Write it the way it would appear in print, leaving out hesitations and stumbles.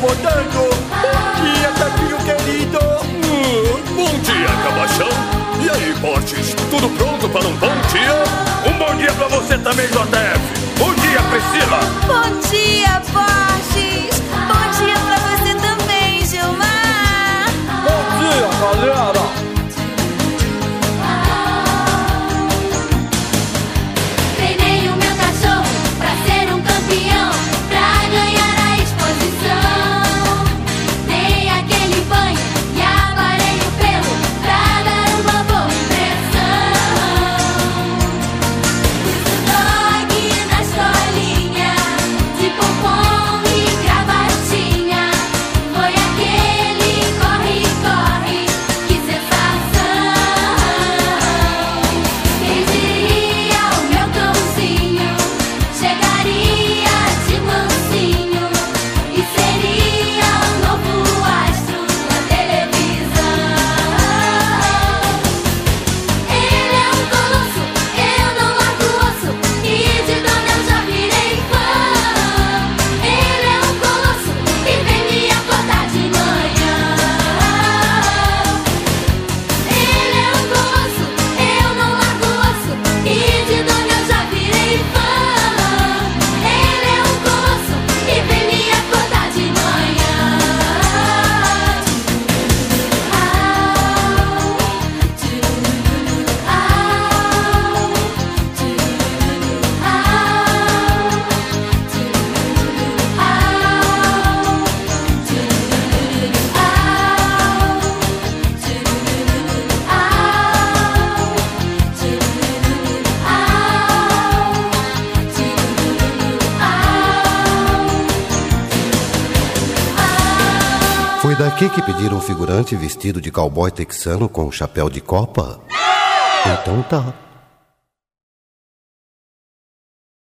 incomodando. Bom dia, Tatinho querido. Bom dia, Cabação. E aí, Borges, tudo pronto para um bom dia? Um bom dia pra você também, JF. Bom dia, Priscila. Bom dia, Borges. Bom dia pra você também, Gilmar. Bom dia, galera. Treinei o meu cachorro pra ser um campeão, pra ganhar a exposição. Dei aquele banho e aparei o pelo pra dar uma boa impressão. Pus o dog na escolinha, de pompom e gravatinha. Foi aquele corre-corre, que sensação. Quem diria o meu cãozinho chegaria de mansinho e seria um novo astro na televisão. Ele é um colosso, eu não largo o osso, e de dona eu já virei fã. Ele é um colosso e vem me acordar de manhã. Ele é um colosso, eu não largo o osso, e de dona eu já virei fã. Ele é um colosso e vem me acordar de manhã. Foi daqui que pediram um figurante vestido de cowboy texano com chapéu de copa? Então tá.